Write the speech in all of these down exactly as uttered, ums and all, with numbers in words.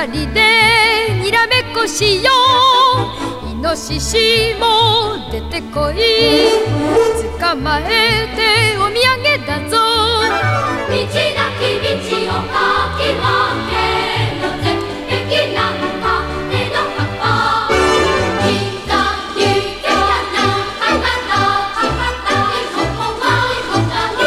二人でにらめっこしよう。イノシシも出てこい、捕まえてお土産だぞ。 道なき道をかき分けの絶壁なんか江戸川。銀座遊興な博多博多へそこまでこたに。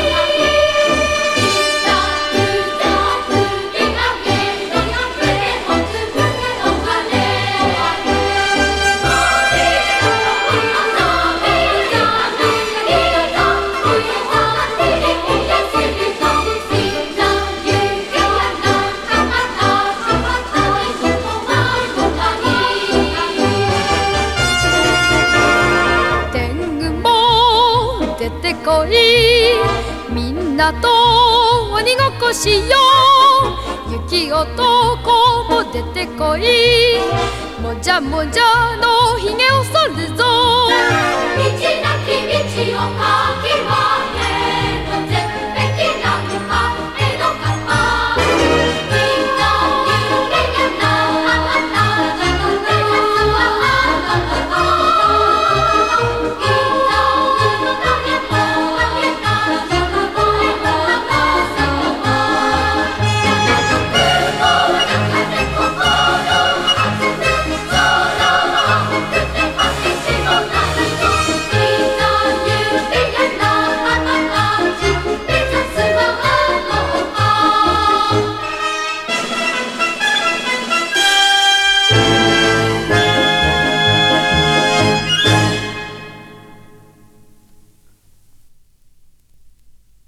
銀座遊興つり上げのやつでおつぶてお金をあげ。森の遊びじゃないけど冬さテレビやすると。銀座遊興な博多博多へそこまでこたに。 天狗も出てこい、みんなと鬼ごっこしよう。雪男も出てこい、もじゃもじゃのひげを剃るぞ。 道なき道をかき分け